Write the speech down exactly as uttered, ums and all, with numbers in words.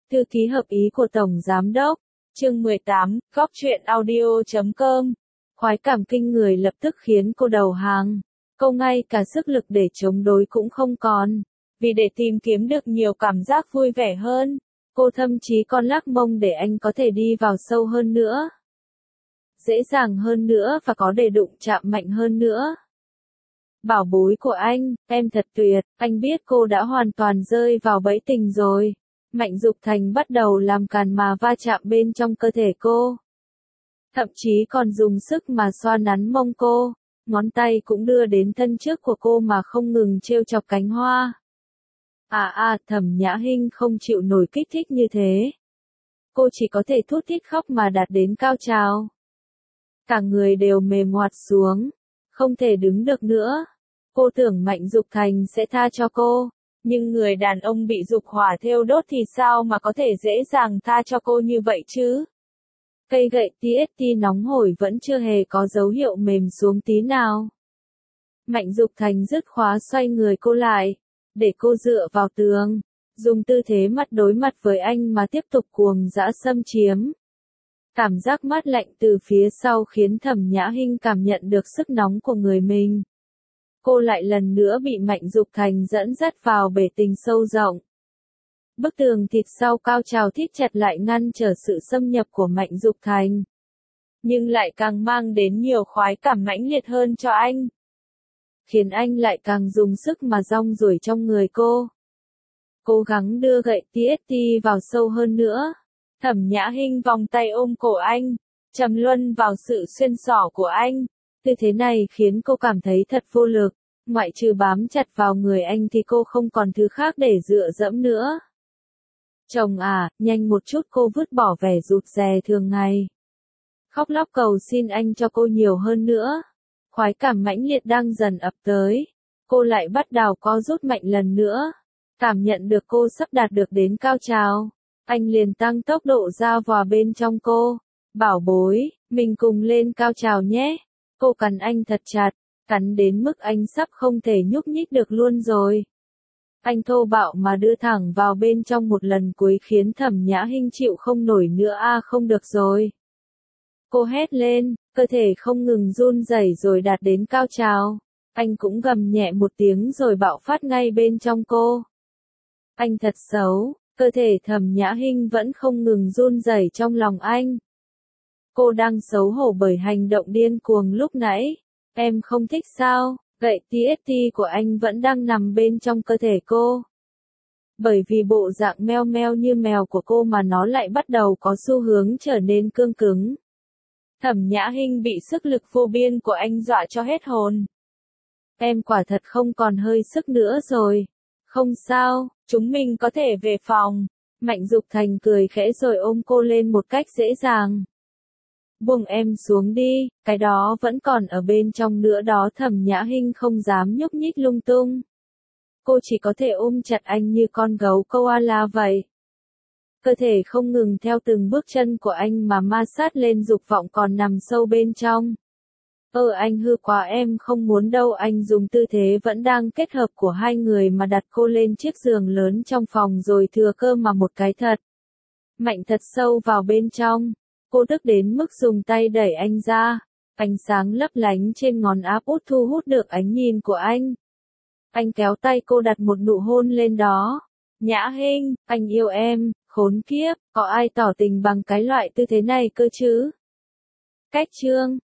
Thư ký hợp ý của Tổng Giám đốc. Chương mười tám, góc truyện audio chấm com. Khoái cảm kinh người lập tức khiến cô đầu hàng. Cô ngay cả sức lực để chống đối cũng không còn. Vì để tìm kiếm được nhiều cảm giác vui vẻ hơn, cô thậm chí còn lắc mông để anh có thể đi vào sâu hơn nữa. Dễ dàng hơn nữa và có để đụng chạm mạnh hơn nữa. Bảo bối của anh, em thật tuyệt, anh biết cô đã hoàn toàn rơi vào bẫy tình rồi. Mạnh Dục Thành bắt đầu làm càn mà va chạm bên trong cơ thể cô. Thậm chí còn dùng sức mà xoa nắn mông cô, ngón tay cũng đưa đến thân trước của cô mà không ngừng trêu chọc cánh hoa. À à, Thẩm Nhã Hinh không chịu nổi kích thích như thế. Cô chỉ có thể thút thít khóc mà đạt đến cao trào. Cả người đều mềm ngoặt xuống, không thể đứng được nữa. Cô tưởng Mạnh Dục Thành sẽ tha cho cô, nhưng người đàn ông bị dục hỏa thiêu đốt thì sao mà có thể dễ dàng tha cho cô như vậy chứ? Cây gậy tê ét tê nóng hổi vẫn chưa hề có dấu hiệu mềm xuống tí nào. Mạnh Dục Thành dứt khóa xoay người cô lại, để cô dựa vào tường, dùng tư thế mặt đối mặt với anh mà tiếp tục cuồng dã xâm chiếm. Cảm giác mát lạnh từ phía sau khiến Thẩm Nhã Hinh cảm nhận được sức nóng của người mình. Cô lại lần nữa bị Mạnh Dục Thành dẫn dắt vào bể tình sâu rộng. Bức tường thịt sau cao trào thít chặt lại ngăn trở sự xâm nhập của Mạnh Dục Thành. Nhưng lại càng mang đến nhiều khoái cảm mãnh liệt hơn cho anh. Khiến anh lại càng dùng sức mà rong ruổi trong người cô. Cố gắng đưa gậy tê ét tê vào sâu hơn nữa. Thẩm Nhã Hinh vòng tay ôm cổ anh, trầm luân vào sự xuyên xỏ của anh. Tư thế này khiến cô cảm thấy thật vô lực, ngoại trừ bám chặt vào người anh thì cô không còn thứ khác để dựa dẫm nữa. Chồng à, nhanh một chút, cô vứt bỏ vẻ rụt rè thường ngày. Khóc lóc cầu xin anh cho cô nhiều hơn nữa. Khoái cảm mãnh liệt đang dần ập tới. Cô lại bắt đầu co rút mạnh lần nữa. Cảm nhận được cô sắp đạt được đến cao trào. Anh liền tăng tốc độ ra vào bên trong cô. Bảo bối, mình cùng lên cao trào nhé. Cô cắn anh thật chặt, cắn đến mức anh sắp không thể nhúc nhích được luôn rồi. Anh thô bạo mà đưa thẳng vào bên trong một lần cuối khiến Thẩm Nhã Hinh chịu không nổi nữa. A à, không được rồi. Cô hét lên, cơ thể không ngừng run rẩy rồi đạt đến cao trào. Anh cũng gầm nhẹ một tiếng rồi bạo phát ngay bên trong cô. Anh thật xấu, cơ thể Thẩm Nhã Hinh vẫn không ngừng run rẩy trong lòng anh. Cô đang xấu hổ bởi hành động điên cuồng lúc nãy. Em không thích sao? Gậy tê ét tê của anh vẫn đang nằm bên trong cơ thể cô. Bởi vì bộ dạng meo meo như mèo của cô mà nó lại bắt đầu có xu hướng trở nên cương cứng. Thẩm Nhã Hinh bị sức lực vô biên của anh dọa cho hết hồn. Em quả thật không còn hơi sức nữa rồi. Không sao, chúng mình có thể về phòng. Mạnh Dục Thành cười khẽ rồi ôm cô lên một cách dễ dàng. Buông em xuống đi, cái đó vẫn còn ở bên trong nữa đó. Thẩm Nhã Hinh không dám nhúc nhích lung tung. Cô chỉ có thể ôm chặt anh như con gấu koala vậy. Cơ thể không ngừng theo từng bước chân của anh mà ma sát lên dục vọng còn nằm sâu bên trong. Ơ anh hư quá, em không muốn đâu. Anh dùng tư thế vẫn đang kết hợp của hai người mà đặt cô lên chiếc giường lớn trong phòng rồi thừa cơ mà một cái thật. Mạnh thật sâu vào bên trong. Cô tức đến mức dùng tay đẩy anh ra. Ánh sáng lấp lánh trên ngón áp út thu hút được ánh nhìn của anh. Anh kéo tay cô đặt một nụ hôn lên đó. Nhã Hinh, anh yêu em, khốn kiếp, có ai tỏ tình bằng cái loại tư thế này cơ chứ? Cách chương